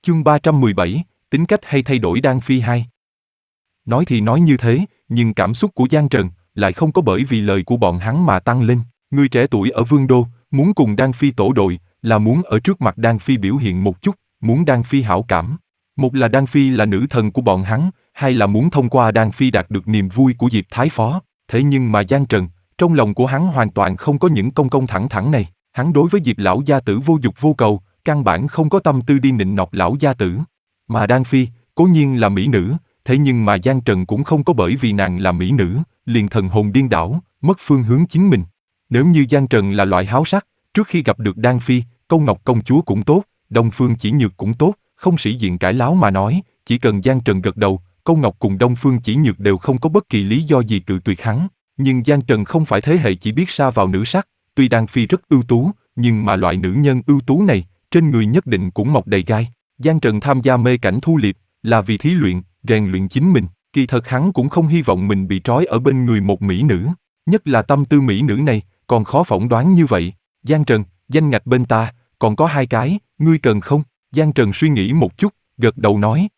Chương 317, tính cách hay thay đổi Đan Phi 2. Nói thì nói như thế, nhưng cảm xúc của Giang Trần lại không có bởi vì lời của bọn hắn mà tăng lên. Người trẻ tuổi ở Vương Đô, muốn cùng Đan Phi tổ đội, là muốn ở trước mặt Đan Phi biểu hiện một chút, muốn Đan Phi hảo cảm. Một là Đan Phi là nữ thần của bọn hắn, hai là muốn thông qua Đan Phi đạt được niềm vui của Diệp Thái Phó. Thế nhưng mà Giang Trần, trong lòng của hắn hoàn toàn không có những công công thẳng thẳng này. Hắn đối với Diệp lão gia tử vô dục vô cầu, căn bản không có tâm tư đi nịnh nọt lão gia tử. Mà Đan Phi, cố nhiên là mỹ nữ, thế nhưng mà Giang Trần cũng không có bởi vì nàng là mỹ nữ, liền thần hồn điên đảo, mất phương hướng chính mình. Nếu như Giang Trần là loại háo sắc, trước khi gặp được Đan Phi, Câu Ngọc công chúa cũng tốt, Đông Phương Chỉ Nhược cũng tốt, không sĩ diện cãi láo mà nói, chỉ cần Giang Trần gật đầu, Câu Ngọc cùng Đông Phương Chỉ Nhược đều không có bất kỳ lý do gì cự tuyệt hắn. Nhưng Giang Trần không phải thế hệ chỉ biết sa vào nữ sắc, tuy Đan Phi rất ưu tú, nhưng mà loại nữ nhân ưu tú này, trên người nhất định cũng mọc đầy gai. Giang Trần tham gia mê cảnh thu liệp, là vì thí luyện, rèn luyện chính mình. Kỳ thật hắn cũng không hy vọng mình bị trói ở bên người một mỹ nữ. Nhất là tâm tư mỹ nữ này, còn khó phỏng đoán như vậy. Giang Trần, danh ngạch bên ta, còn có 2 cái, ngươi cần không? Giang Trần suy nghĩ một chút, gật đầu nói.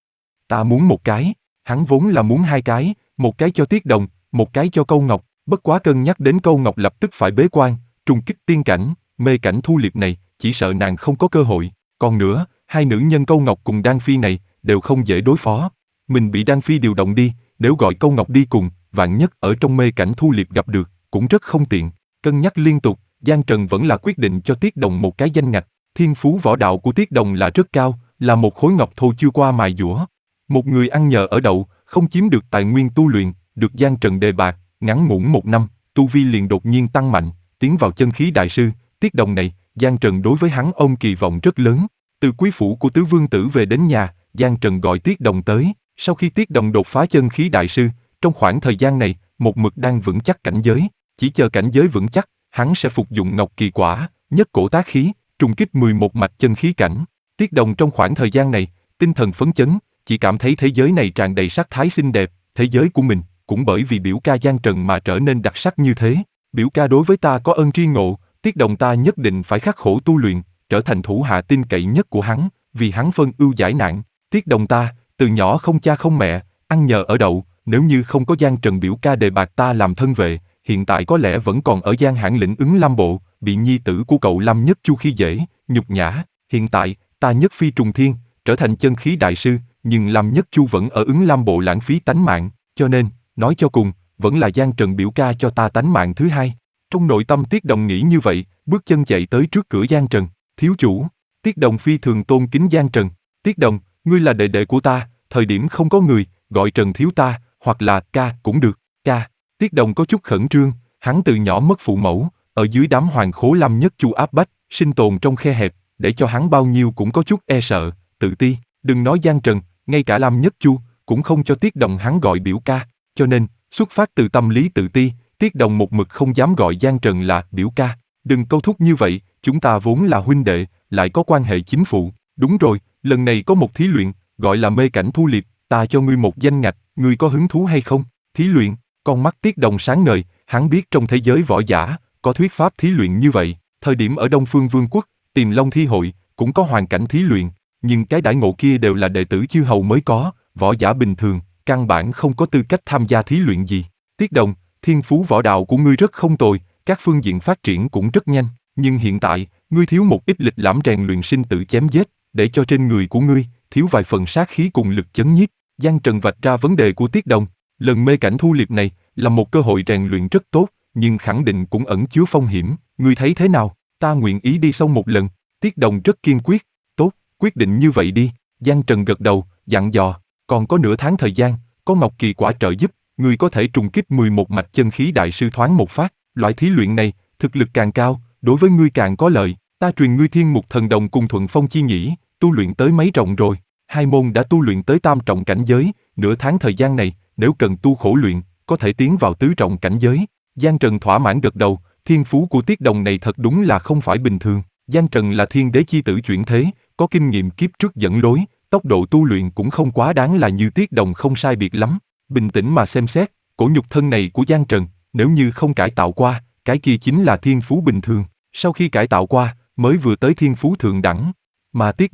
Ta muốn 1 cái, hắn vốn là muốn 2 cái, 1 cái cho Tiết Đồng, 1 cái cho Câu Ngọc, bất quá cân nhắc đến Câu Ngọc lập tức phải bế quan, trùng kích tiên cảnh, mê cảnh thu liệp này, chỉ sợ nàng không có cơ hội. Còn nữa, 2 nữ nhân Câu Ngọc cùng Đan Phi này, đều không dễ đối phó. Mình bị Đan Phi điều động đi, nếu gọi Câu Ngọc đi cùng, vạn nhất ở trong mê cảnh thu liệp gặp được, cũng rất không tiện. Cân nhắc liên tục, Giang Trần vẫn là quyết định cho Tiết Đồng 1 cái danh ngạch. Thiên phú võ đạo của Tiết Đồng là rất cao, là một khối ngọc thô chưa qua mài dũa. Một người ăn nhờ ở đậu, không chiếm được tài nguyên tu luyện, được Giang Trần đề bạt, ngắn ngủn 1 năm, tu vi liền đột nhiên tăng mạnh, tiến vào chân khí đại sư. Tiết Đồng này, Giang Trần đối với hắn ôm kỳ vọng rất lớn. Từ quý phủ của tứ vương tử về đến nhà, Giang Trần gọi Tiết Đồng tới. Sau khi Tiết Đồng đột phá chân khí đại sư, trong khoảng thời gian này, một mực đang vững chắc cảnh giới. Chỉ chờ cảnh giới vững chắc, hắn sẽ phục dụng Ngọc Kỳ Quả, nhất cổ tác khí, trùng kích 11 mạch chân khí cảnh. Tiết Đồng trong khoảng thời gian này, tinh thần phấn chấn, chỉ cảm thấy thế giới này tràn đầy sắc thái xinh đẹp, thế giới của mình, cũng bởi vì biểu ca Giang Trần mà trở nên đặc sắc như thế. Biểu ca đối với ta có ơn tri ngộ, Tiết Đồng ta nhất định phải khắc khổ tu luyện, trở thành thủ hạ tin cậy nhất của hắn, vì hắn phân ưu giải nạn. Tiết Đồng ta, từ nhỏ không cha không mẹ, ăn nhờ ở đậu, nếu như không có Giang Trần biểu ca đề bạt ta làm thân vệ, hiện tại có lẽ vẫn còn ở Giang Hãn lĩnh Ứng Lam bộ, bị nhi tử của cậu Lâm Nhất Chu khi dễ, nhục nhã. Hiện tại, ta nhất phi trùng thiên, trở thành chân khí đại sư, nhưng Lâm Nhất Chu vẫn ở Ứng Lam bộ lãng phí tánh mạng, cho nên, nói cho cùng, vẫn là Giang Trần biểu ca cho ta tánh mạng thứ hai. Trong nội tâm Tiết Đồng nghĩ như vậy, bước chân chạy tới trước cửa Giang Trần. Thiếu chủ. Tiết Đồng phi thường tôn kính Giang Trần. Tiết Đồng, ngươi là đệ đệ của ta, thời điểm không có người, gọi Trần thiếu ta, hoặc là ca cũng được. Ca. Tiết Đồng có chút khẩn trương, hắn từ nhỏ mất phụ mẫu, ở dưới đám hoàng khố Lâm Nhất Chu áp bách, sinh tồn trong khe hẹp, để cho hắn bao nhiêu cũng có chút e sợ, tự ti. Đừng nói Giang Trần, ngay cả Lâm Nhất Chu cũng không cho Tiết Đồng hắn gọi biểu ca, cho nên, xuất phát từ tâm lý tự ti, Tiết Đồng một mực không dám gọi Giang Trần là biểu ca. Đừng câu thúc như vậy, chúng ta vốn là huynh đệ, lại có quan hệ chính phụ. Đúng rồi, lần này có một thí luyện, gọi là mê cảnh thu liệp, ta cho ngươi một danh ngạch, ngươi có hứng thú hay không? Thí luyện, con mắt Tiết Đồng sáng ngời, hắn biết trong thế giới võ giả, có thuyết pháp thí luyện như vậy. Thời điểm ở Đông Phương Vương quốc, Tiềm Long thi hội, cũng có hoàn cảnh thí luyện, nhưng cái đãi ngộ kia đều là đệ tử chư hầu mới có, võ giả bình thường, căn bản không có tư cách tham gia thí luyện gì. Tiết Đồng, thiên phú võ đạo của ngươi rất không tồi, các phương diện phát triển cũng rất nhanh, nhưng hiện tại, ngươi thiếu một ít lịch lãm rèn luyện sinh tử chém giết, để cho trên người của ngươi, thiếu vài phần sát khí cùng lực chấn nhiếp. Giang Trần vạch ra vấn đề của Tiết Đồng, lần mê cảnh thu liệp này, là một cơ hội rèn luyện rất tốt, nhưng khẳng định cũng ẩn chứa phong hiểm, ngươi thấy thế nào? Ta nguyện ý đi sâu một lần. Tiết Đồng rất kiên quyết. Tốt, quyết định như vậy đi. Giang Trần gật đầu, dặn dò, còn có nửa tháng thời gian, có Ngọc Kỳ Quả trợ giúp, ngươi có thể trùng kích 11 mạch chân khí đại sư thoáng một phát. Loại thí luyện này, thực lực càng cao, đối với ngươi càng có lợi. Ta truyền ngươi Thiên Mục Thần Đồng cùng Thuận Phong Chi Nhĩ, tu luyện tới mấy trọng rồi? 2 môn đã tu luyện tới tam trọng cảnh giới, nửa tháng thời gian này, nếu cần tu khổ luyện, có thể tiến vào tứ trọng cảnh giới. Giang Trần thỏa mãn gật đầu, thiên phú của Tiết Đồng này thật đúng là không phải bình thường. Giang Trần là thiên đế chi tử chuyển thế, có kinh nghiệm kiếp trước dẫn lối, tốc độ tu luyện cũng không quá đáng là như Tiết Đồng không sai biệt lắm. Bình tĩnh mà xem xét, cổ nhục thân này của Giang Trần, nếu như không cải tạo qua, cái kia chính là thiên phú bình thường. Sau khi cải tạo qua, mới vừa tới thiên phú thượng đẳng. Mà Tiết Đồng,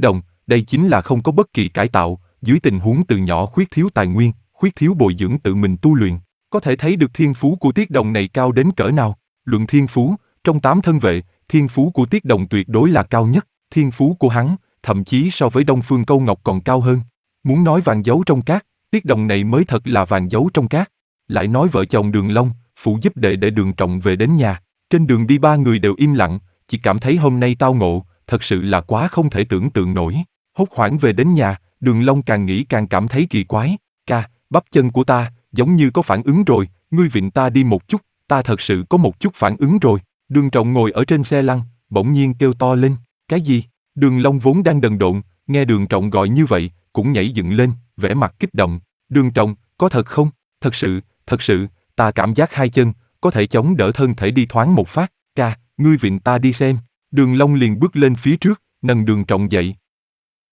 đây chính là không có bất kỳ cải tạo, dưới tình huống từ nhỏ khuyết thiếu tài nguyên, khuyết thiếu bồi dưỡng tự mình tu luyện. Có thể thấy được thiên phú của Tiết Đồng này cao đến cỡ nào. Luận thiên phú, trong 8 thân vệ, thiên phú của Tiết Đồng tuyệt đối là cao nhất. Thiên phú của hắn, thậm chí so với Đông Phương Câu Ngọc còn cao hơn. Muốn nói vàng giấu trong cát, Tiết Đồng này mới thật là vàng giấu trong cát. Lại nói vợ chồng Đường Long, phụ giúp đệ để Đường Trọng về đến nhà. Trên đường đi ba người đều im lặng, chỉ cảm thấy hôm nay tao ngộ, thật sự là quá không thể tưởng tượng nổi. Hốt hoảng về đến nhà, Đường Long càng nghĩ càng cảm thấy kỳ quái. Ca, bắp chân của ta, giống như có phản ứng rồi, ngươi vịn ta đi một chút, ta thật sự có một chút phản ứng rồi. Đường Trọng ngồi ở trên xe lăn, bỗng nhiên kêu to lên, cái gì? Đường Long vốn đang đần độn, nghe Đường Trọng gọi như vậy, cũng nhảy dựng lên, vẻ mặt kích động. Đường Trọng, có thật không? Thật sự, ta cảm giác hai chân, có thể chống đỡ thân thể đi thoáng một phát. Ca, ngươi vịn ta đi xem. Đường Long liền bước lên phía trước, nâng Đường Trọng dậy,